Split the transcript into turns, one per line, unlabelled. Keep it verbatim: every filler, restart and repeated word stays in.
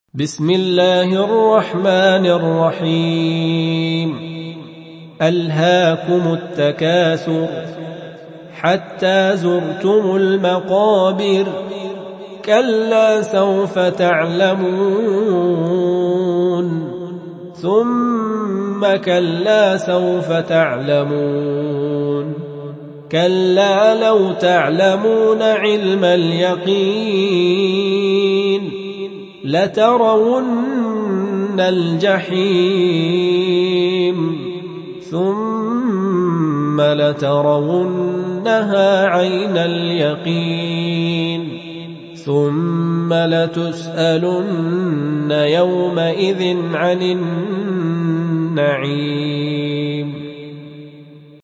بسم الله الرحمن الرحيم. ألهاكم التكاثر حتى زرتم المقابر، كلا سوف تعلمون ثم كلا سوف تعلمون، كلا لو تعلمون علم اليقين لترون الجحيم ثم لترونها عين اليقين ثم لتسألن يومئذ عن النعيم.